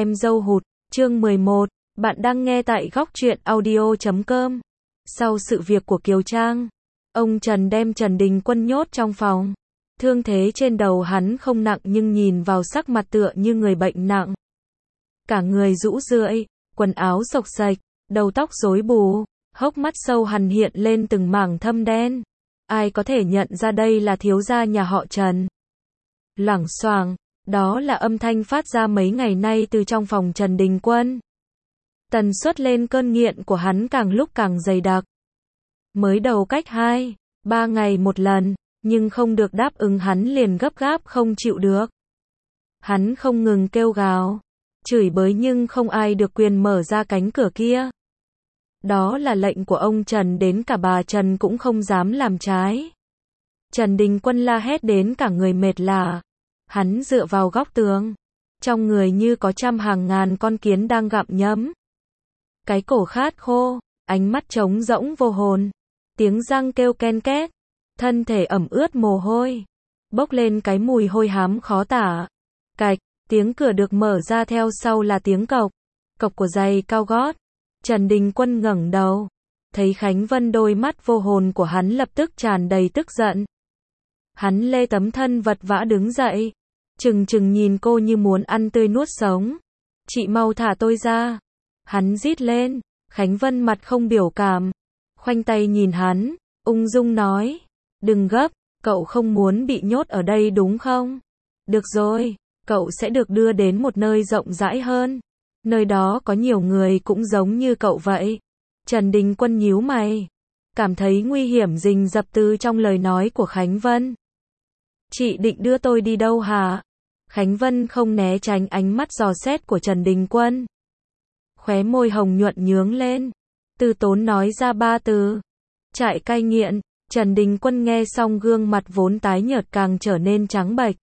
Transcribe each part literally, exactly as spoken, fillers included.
em dâu hụt, chương mười một, bạn đang nghe tại góc truyện audio chấm com. Sau sự việc của Kiều Trang, ông Trần đem Trần Đình Quân nhốt trong phòng. Thương thế trên đầu hắn không nặng nhưng nhìn vào sắc mặt tựa như người bệnh nặng. Cả người rũ rượi, quần áo xộc xệch, đầu tóc rối bù, hốc mắt sâu hằn hiện lên từng mảng thâm đen. Ai có thể nhận ra đây là thiếu gia nhà họ Trần? Loảng xoảng, đó là âm thanh phát ra mấy ngày nay từ trong phòng Trần Đình Quân. Tần suất lên cơn nghiện của hắn càng lúc càng dày đặc. Mới đầu cách hai, ba ngày một lần, nhưng không được đáp ứng hắn liền gấp gáp không chịu được. Hắn không ngừng kêu gào, chửi bới nhưng không ai được quyền mở ra cánh cửa kia. Đó là lệnh của ông Trần, đến cả bà Trần cũng không dám làm trái. Trần Đình Quân la hét đến cả người mệt lả. Hắn dựa vào góc tường, trong người như có trăm hàng ngàn con kiến đang gặm nhấm. Cái cổ khát khô, ánh mắt trống rỗng vô hồn, tiếng răng kêu ken két, thân thể ẩm ướt mồ hôi, bốc lên cái mùi hôi hám khó tả. Cạch, tiếng cửa được mở ra, theo sau là tiếng cộc, cộc của giày cao gót. Trần Đình Quân ngẩng đầu, thấy Khánh Vân, đôi mắt vô hồn của hắn lập tức tràn đầy tức giận. Hắn lê tấm thân vật vã đứng dậy, trừng trừng nhìn cô như muốn ăn tươi nuốt sống. Chị mau thả tôi ra. Hắn rít lên. Khánh Vân mặt không biểu cảm, khoanh tay nhìn hắn, ung dung nói, đừng gấp, cậu không muốn bị nhốt ở đây đúng không? Được rồi, cậu sẽ được đưa đến một nơi rộng rãi hơn. Nơi đó có nhiều người cũng giống như cậu vậy. Trần Đình Quân nhíu mày, cảm thấy nguy hiểm rình rập từ trong lời nói của Khánh Vân. Chị định đưa tôi đi đâu hả? Khánh Vân không né tránh ánh mắt dò xét của Trần Đình Quân. Khóe môi hồng nhuận nhướng lên, từ tốn nói ra ba từ. Trại cai nghiện. Trần Đình Quân nghe xong gương mặt vốn tái nhợt càng trở nên trắng bệch.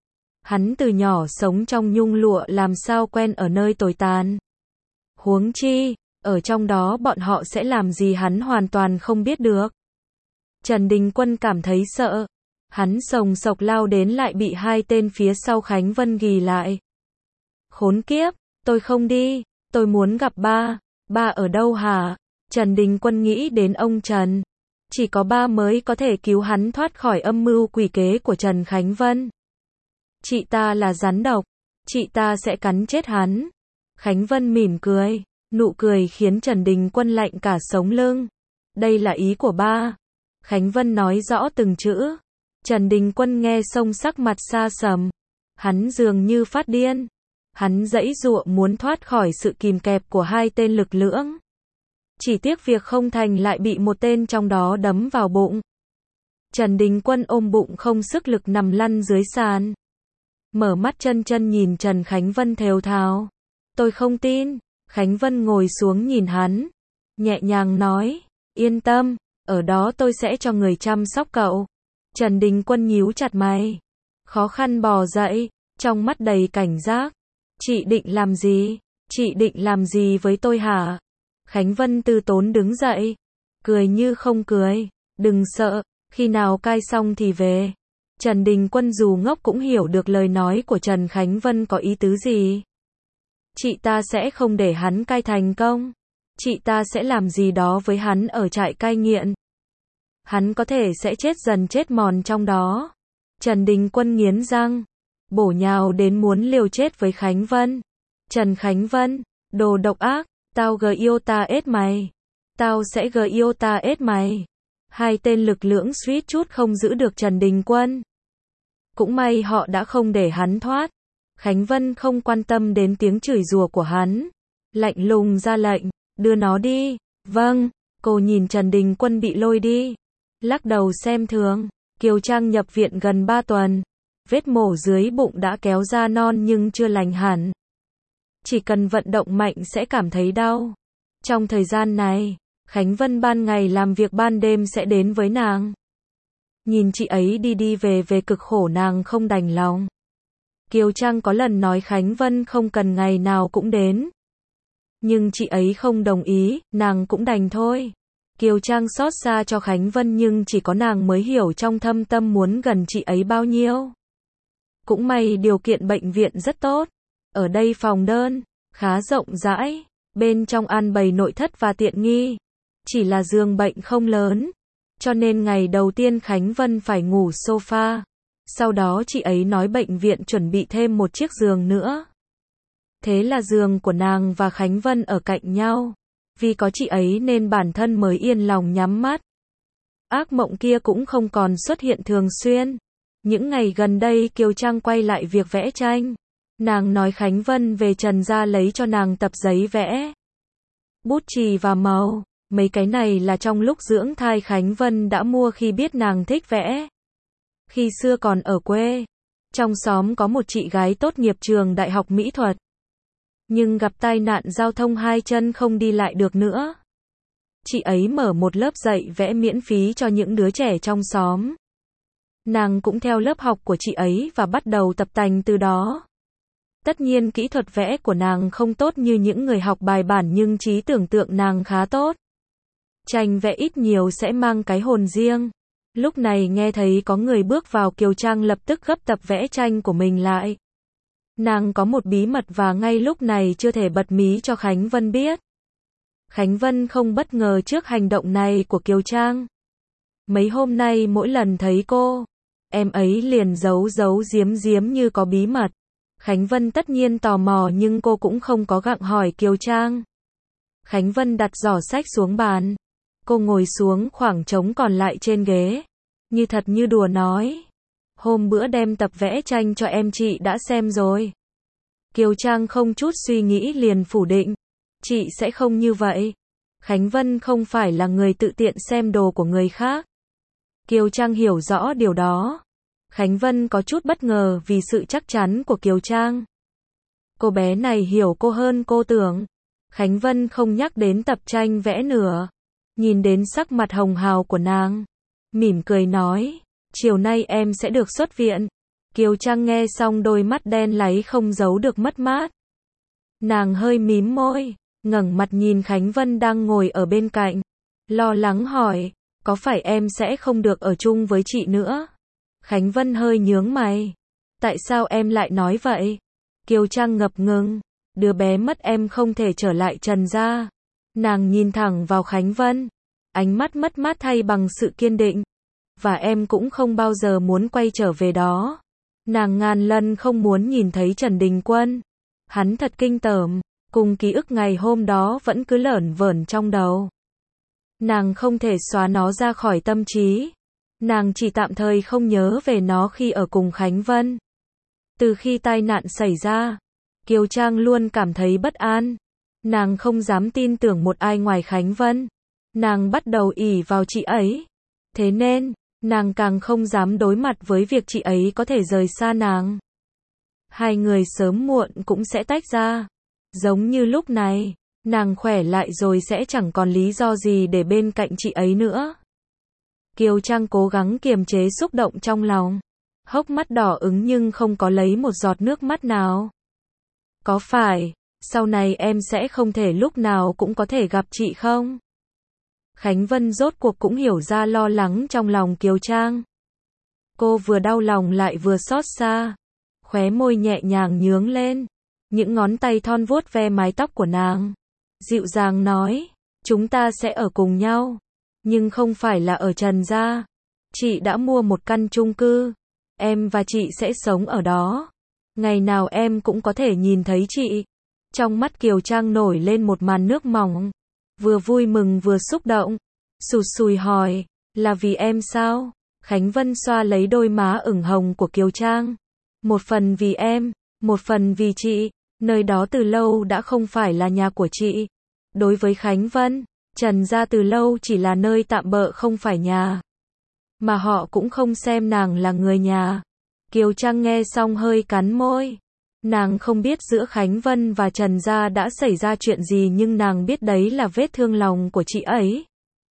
Hắn từ nhỏ sống trong nhung lụa, làm sao quen ở nơi tồi tàn. Huống chi, ở trong đó bọn họ sẽ làm gì hắn hoàn toàn không biết được. Trần Đình Quân cảm thấy sợ. Hắn sồng sộc lao đến lại bị hai tên phía sau Khánh Vân ghì lại. Khốn kiếp, tôi không đi, tôi muốn gặp ba. Ba ở đâu hả? Trần Đình Quân nghĩ đến ông Trần. Chỉ có ba mới có thể cứu hắn thoát khỏi âm mưu quỷ kế của Trần Khánh Vân. Chị ta là rắn độc, chị ta sẽ cắn chết hắn. Khánh Vân mỉm cười, nụ cười khiến Trần Đình Quân lạnh cả sống lưng. Đây là ý của ba. Khánh Vân nói rõ từng chữ. Trần Đình Quân nghe xong sắc mặt xa sầm. Hắn dường như phát điên. Hắn giãy giụa muốn thoát khỏi sự kìm kẹp của hai tên lực lưỡng. Chỉ tiếc việc không thành lại bị một tên trong đó đấm vào bụng. Trần Đình Quân ôm bụng không sức lực nằm lăn dưới sàn. Mở mắt chân chân nhìn Trần Khánh Vân thều thào. Tôi không tin. Khánh Vân ngồi xuống nhìn hắn, nhẹ nhàng nói, yên tâm, ở đó tôi sẽ cho người chăm sóc cậu. Trần Đình Quân nhíu chặt mày, khó khăn bò dậy, trong mắt đầy cảnh giác. Chị định làm gì? Chị định làm gì với tôi hả? Khánh Vân từ tốn đứng dậy, cười như không cười, đừng sợ, khi nào cai xong thì về. Trần Đình Quân dù ngốc cũng hiểu được lời nói của Trần Khánh Vân có ý tứ gì. Chị ta sẽ không để hắn cai thành công. Chị ta sẽ làm gì đó với hắn ở trại cai nghiện. Hắn có thể sẽ chết dần chết mòn trong đó. Trần Đình Quân nghiến răng, bổ nhào đến muốn liều chết với Khánh Vân. Trần Khánh Vân, đồ độc ác, tao gờ yêu ta ết mày. Tao sẽ gờ yêu ta ết mày. Hai tên lực lưỡng suýt chút không giữ được Trần Đình Quân. Cũng may họ đã không để hắn thoát. Khánh Vân không quan tâm đến tiếng chửi rủa của hắn. Lạnh lùng ra lệnh, đưa nó đi. Vâng, cô nhìn Trần Đình Quân bị lôi đi. Lắc đầu xem thường. Kiều Trang nhập viện gần ba tuần. Vết mổ dưới bụng đã kéo ra non nhưng chưa lành hẳn. Chỉ cần vận động mạnh sẽ cảm thấy đau. Trong thời gian này, Khánh Vân ban ngày làm việc, ban đêm sẽ đến với nàng. Nhìn chị ấy đi đi về về cực khổ, nàng không đành lòng. Kiều Trang có lần nói Khánh Vân không cần ngày nào cũng đến. Nhưng chị ấy không đồng ý, nàng cũng đành thôi. Kiều Trang xót xa cho Khánh Vân nhưng chỉ có nàng mới hiểu trong thâm tâm muốn gần chị ấy bao nhiêu. Cũng may điều kiện bệnh viện rất tốt. Ở đây phòng đơn, khá rộng rãi, bên trong an bày nội thất và tiện nghi. Chỉ là giường bệnh không lớn, cho nên ngày đầu tiên Khánh Vân phải ngủ sofa. Sau đó chị ấy nói bệnh viện chuẩn bị thêm một chiếc giường nữa. Thế là giường của nàng và Khánh Vân ở cạnh nhau. Vì có chị ấy nên bản thân mới yên lòng nhắm mắt. Ác mộng kia cũng không còn xuất hiện thường xuyên. Những ngày gần đây Kiều Trang quay lại việc vẽ tranh. Nàng nói Khánh Vân về Trần gia lấy cho nàng tập giấy vẽ, bút chì và màu. Mấy cái này là trong lúc dưỡng thai Khánh Vân đã mua khi biết nàng thích vẽ. Khi xưa còn ở quê, trong xóm có một chị gái tốt nghiệp trường đại học mỹ thuật. Nhưng gặp tai nạn giao thông hai chân không đi lại được nữa. Chị ấy mở một lớp dạy vẽ miễn phí cho những đứa trẻ trong xóm. Nàng cũng theo lớp học của chị ấy và bắt đầu tập tành từ đó. Tất nhiên kỹ thuật vẽ của nàng không tốt như những người học bài bản nhưng trí tưởng tượng nàng khá tốt. Tranh vẽ ít nhiều sẽ mang cái hồn riêng. Lúc này nghe thấy có người bước vào Kiều Trang lập tức gấp tập vẽ tranh của mình lại. Nàng có một bí mật và ngay lúc này chưa thể bật mí cho Khánh Vân biết. Khánh Vân không bất ngờ trước hành động này của Kiều Trang. Mấy hôm nay mỗi lần thấy cô, em ấy liền giấu giấu giếm giếm như có bí mật. Khánh Vân tất nhiên tò mò nhưng cô cũng không có gặng hỏi Kiều Trang. Khánh Vân đặt giỏ sách xuống bàn. Cô ngồi xuống khoảng trống còn lại trên ghế. Như thật như đùa nói. Hôm bữa đem tập vẽ tranh cho em chị đã xem rồi. Kiều Trang không chút suy nghĩ liền phủ định. Chị sẽ không như vậy. Khánh Vân không phải là người tự tiện xem đồ của người khác. Kiều Trang hiểu rõ điều đó. Khánh Vân có chút bất ngờ vì sự chắc chắn của Kiều Trang. Cô bé này hiểu cô hơn cô tưởng. Khánh Vân không nhắc đến tập tranh vẽ nữa. Nhìn đến sắc mặt hồng hào của nàng, mỉm cười nói, chiều nay em sẽ được xuất viện. Kiều Trang nghe xong đôi mắt đen láy không giấu được mất mát. Nàng hơi mím môi, ngẩng mặt nhìn Khánh Vân đang ngồi ở bên cạnh. Lo lắng hỏi, có phải em sẽ không được ở chung với chị nữa? Khánh Vân hơi nhướng mày. Tại sao em lại nói vậy? Kiều Trang ngập ngừng, đứa bé mất em không thể trở lại Trần gia. Nàng nhìn thẳng vào Khánh Vân, ánh mắt mất mát thay bằng sự kiên định. Và em cũng không bao giờ muốn quay trở về đó. Nàng ngàn lần không muốn nhìn thấy Trần Đình Quân. Hắn thật kinh tởm, cùng ký ức ngày hôm đó vẫn cứ lởn vởn trong đầu. Nàng không thể xóa nó ra khỏi tâm trí. Nàng chỉ tạm thời không nhớ về nó khi ở cùng Khánh Vân. Từ khi tai nạn xảy ra, Kiều Trang luôn cảm thấy bất an. Nàng không dám tin tưởng một ai ngoài Khánh Vân. Nàng bắt đầu ỷ vào chị ấy. Thế nên, nàng càng không dám đối mặt với việc chị ấy có thể rời xa nàng. Hai người sớm muộn cũng sẽ tách ra. Giống như lúc này, nàng khỏe lại rồi sẽ chẳng còn lý do gì để bên cạnh chị ấy nữa. Kiều Trang cố gắng kiềm chế xúc động trong lòng. Hốc mắt đỏ ứng nhưng không có lấy một giọt nước mắt nào. Có phải, sau này em sẽ không thể lúc nào cũng có thể gặp chị không? Khánh Vân rốt cuộc cũng hiểu ra lo lắng trong lòng Kiều Trang. Cô vừa đau lòng lại vừa xót xa. Khóe môi nhẹ nhàng nhướng lên. Những ngón tay thon vuốt ve mái tóc của nàng. Dịu dàng nói, chúng ta sẽ ở cùng nhau. Nhưng không phải là ở Trần gia. Chị đã mua một căn chung cư. Em và chị sẽ sống ở đó. Ngày nào em cũng có thể nhìn thấy chị. Trong mắt Kiều Trang nổi lên một màn nước mỏng. Vừa vui mừng vừa xúc động. Sụt sùi hỏi, là vì em sao? Khánh Vân xoa lấy đôi má ửng hồng của Kiều Trang. Một phần vì em, một phần vì chị. Nơi đó từ lâu đã không phải là nhà của chị. Đối với Khánh Vân, Trần gia từ lâu chỉ là nơi tạm bợ không phải nhà. Mà họ cũng không xem nàng là người nhà. Kiều Trang nghe xong hơi cắn môi. Nàng không biết giữa Khánh Vân và Trần gia đã xảy ra chuyện gì nhưng nàng biết đấy là vết thương lòng của chị ấy.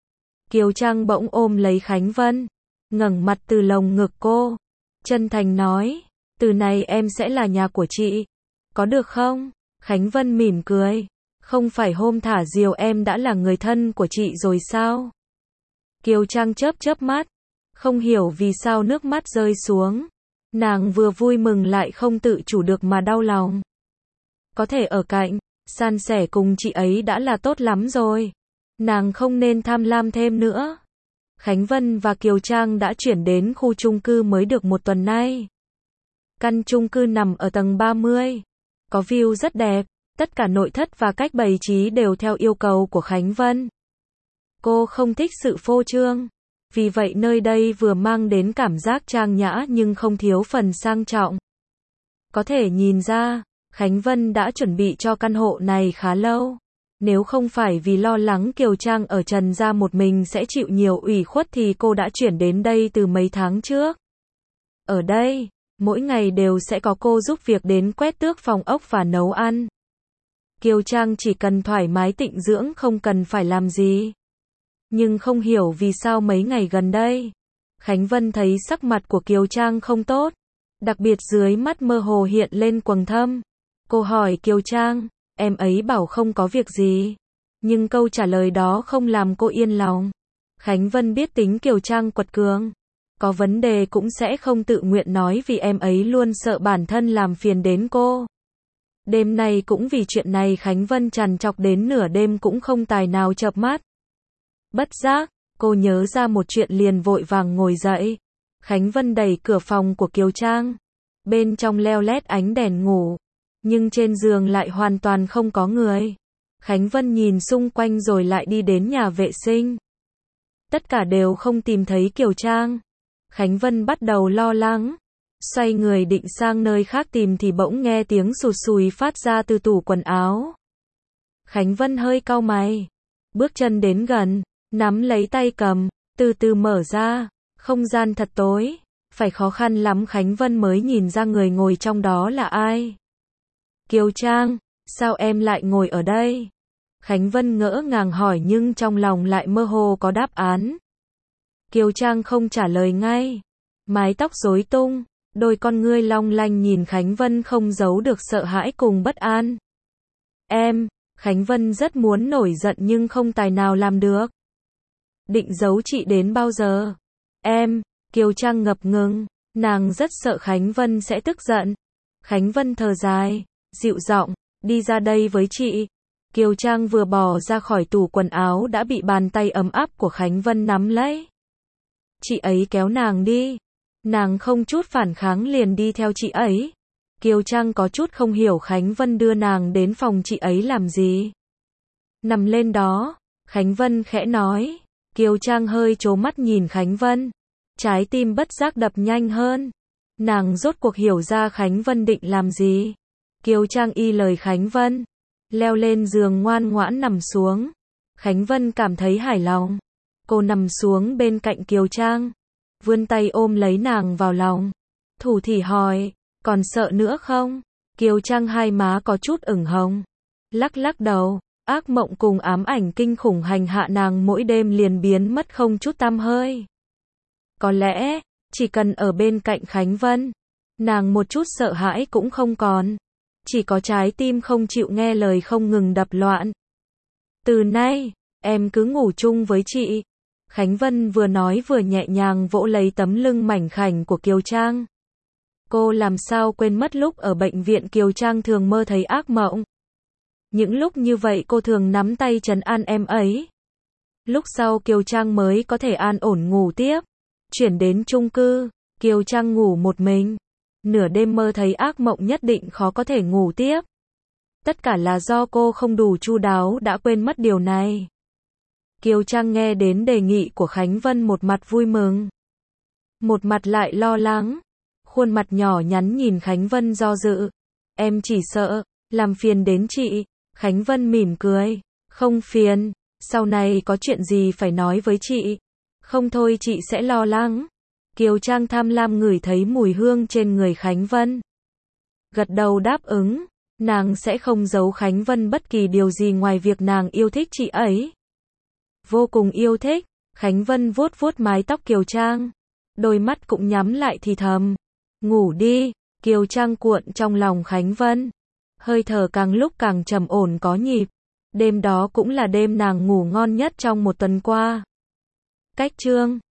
Kiều Trang bỗng ôm lấy Khánh Vân, ngẩng mặt từ lồng ngực cô, chân thành nói, từ này em sẽ là nhà của chị. Có được không? Khánh Vân mỉm cười. Không phải hôm thả diều em đã là người thân của chị rồi sao? Kiều Trang chớp chớp mắt, không hiểu vì sao nước mắt rơi xuống. Nàng vừa vui mừng lại không tự chủ được mà đau lòng. Có thể ở cạnh, san sẻ cùng chị ấy đã là tốt lắm rồi. Nàng không nên tham lam thêm nữa. Khánh Vân và Kiều Trang đã chuyển đến khu chung cư mới được một tuần nay. Căn chung cư nằm ở tầng ba mươi. Có view rất đẹp, tất cả nội thất và cách bày trí đều theo yêu cầu của Khánh Vân. Cô không thích sự phô trương. Vì vậy nơi đây vừa mang đến cảm giác trang nhã nhưng không thiếu phần sang trọng. Có thể nhìn ra, Khánh Vân đã chuẩn bị cho căn hộ này khá lâu. Nếu không phải vì lo lắng Kiều Trang ở Trần gia một mình sẽ chịu nhiều ủy khuất thì cô đã chuyển đến đây từ mấy tháng trước. Ở đây, mỗi ngày đều sẽ có cô giúp việc đến quét tước phòng ốc và nấu ăn. Kiều Trang chỉ cần thoải mái tịnh dưỡng không cần phải làm gì. Nhưng không hiểu vì sao mấy ngày gần đây, Khánh Vân thấy sắc mặt của Kiều Trang không tốt. Đặc biệt dưới mắt mơ hồ hiện lên quầng thâm. Cô hỏi Kiều Trang, em ấy bảo không có việc gì. Nhưng câu trả lời đó không làm cô yên lòng. Khánh Vân biết tính Kiều Trang quật cường. Có vấn đề cũng sẽ không tự nguyện nói vì em ấy luôn sợ bản thân làm phiền đến cô. Đêm nay cũng vì chuyện này Khánh Vân trằn trọc đến nửa đêm cũng không tài nào chợp mắt. Bất giác, cô nhớ ra một chuyện liền vội vàng ngồi dậy. Khánh Vân đẩy cửa phòng của Kiều Trang. Bên trong leo lét ánh đèn ngủ. Nhưng trên giường lại hoàn toàn không có người. Khánh Vân nhìn xung quanh rồi lại đi đến nhà vệ sinh. Tất cả đều không tìm thấy Kiều Trang. Khánh Vân bắt đầu lo lắng. Xoay người định sang nơi khác tìm thì bỗng nghe tiếng sụt sùi phát ra từ tủ quần áo. Khánh Vân hơi cau mày. Bước chân đến gần, nắm lấy tay cầm, từ từ mở ra. Không gian thật tối. Phải khó khăn lắm Khánh Vân mới nhìn ra người ngồi trong đó là ai. Kiều Trang, sao em lại ngồi ở đây? Khánh Vân ngỡ ngàng hỏi nhưng trong lòng lại mơ hồ có đáp án. Kiều Trang không trả lời ngay. Mái tóc rối tung, đôi con ngươi long lanh nhìn Khánh Vân không giấu được sợ hãi cùng bất an. Em, Khánh Vân rất muốn nổi giận nhưng không tài nào làm được. Định giấu chị đến bao giờ? Em, Kiều Trang ngập ngừng, nàng rất sợ Khánh Vân sẽ tức giận. Khánh Vân thở dài, dịu giọng, đi ra đây với chị. Kiều Trang vừa bò ra khỏi tủ quần áo đã bị bàn tay ấm áp của Khánh Vân nắm lấy. Chị ấy kéo nàng đi. Nàng không chút phản kháng liền đi theo chị ấy. Kiều Trang có chút không hiểu Khánh Vân đưa nàng đến phòng chị ấy làm gì. Nằm lên đó, Khánh Vân khẽ nói. Kiều Trang hơi trố mắt nhìn Khánh Vân. Trái tim bất giác đập nhanh hơn. Nàng rốt cuộc hiểu ra Khánh Vân định làm gì. Kiều Trang y lời Khánh Vân. Leo lên giường ngoan ngoãn nằm xuống. Khánh Vân cảm thấy hài lòng. Cô nằm xuống bên cạnh Kiều Trang. Vươn tay ôm lấy nàng vào lòng. Thủ thỉ hỏi, còn sợ nữa không? Kiều Trang hai má có chút ửng hồng. Lắc lắc đầu, ác mộng cùng ám ảnh kinh khủng hành hạ nàng mỗi đêm liền biến mất không chút tăm hơi. Có lẽ, chỉ cần ở bên cạnh Khánh Vân, nàng một chút sợ hãi cũng không còn. Chỉ có trái tim không chịu nghe lời không ngừng đập loạn. Từ nay, em cứ ngủ chung với chị. Khánh Vân vừa nói vừa nhẹ nhàng vỗ lấy tấm lưng mảnh khảnh của Kiều Trang. Cô làm sao quên mất lúc ở bệnh viện Kiều Trang thường mơ thấy ác mộng. Những lúc như vậy cô thường nắm tay trấn an em ấy. Lúc sau Kiều Trang mới có thể an ổn ngủ tiếp. Chuyển đến chung cư, Kiều Trang ngủ một mình. Nửa đêm mơ thấy ác mộng nhất định khó có thể ngủ tiếp. Tất cả là do cô không đủ chu đáo đã quên mất điều này. Kiều Trang nghe đến đề nghị của Khánh Vân một mặt vui mừng. Một mặt lại lo lắng. Khuôn mặt nhỏ nhắn nhìn Khánh Vân do dự. Em chỉ sợ, làm phiền đến chị. Khánh Vân mỉm cười. Không phiền, sau này có chuyện gì phải nói với chị. Không thôi chị sẽ lo lắng. Kiều Trang tham lam ngửi thấy mùi hương trên người Khánh Vân. Gật đầu đáp ứng. Nàng sẽ không giấu Khánh Vân bất kỳ điều gì ngoài việc nàng yêu thích chị ấy. Vô cùng yêu thích. Khánh Vân vuốt vuốt mái tóc Kiều Trang. Đôi mắt cũng nhắm lại thì thầm. Ngủ đi. Kiều Trang cuộn trong lòng Khánh Vân. Hơi thở càng lúc càng trầm ổn có nhịp. Đêm đó cũng là đêm nàng ngủ ngon nhất trong một tuần qua. Cách chương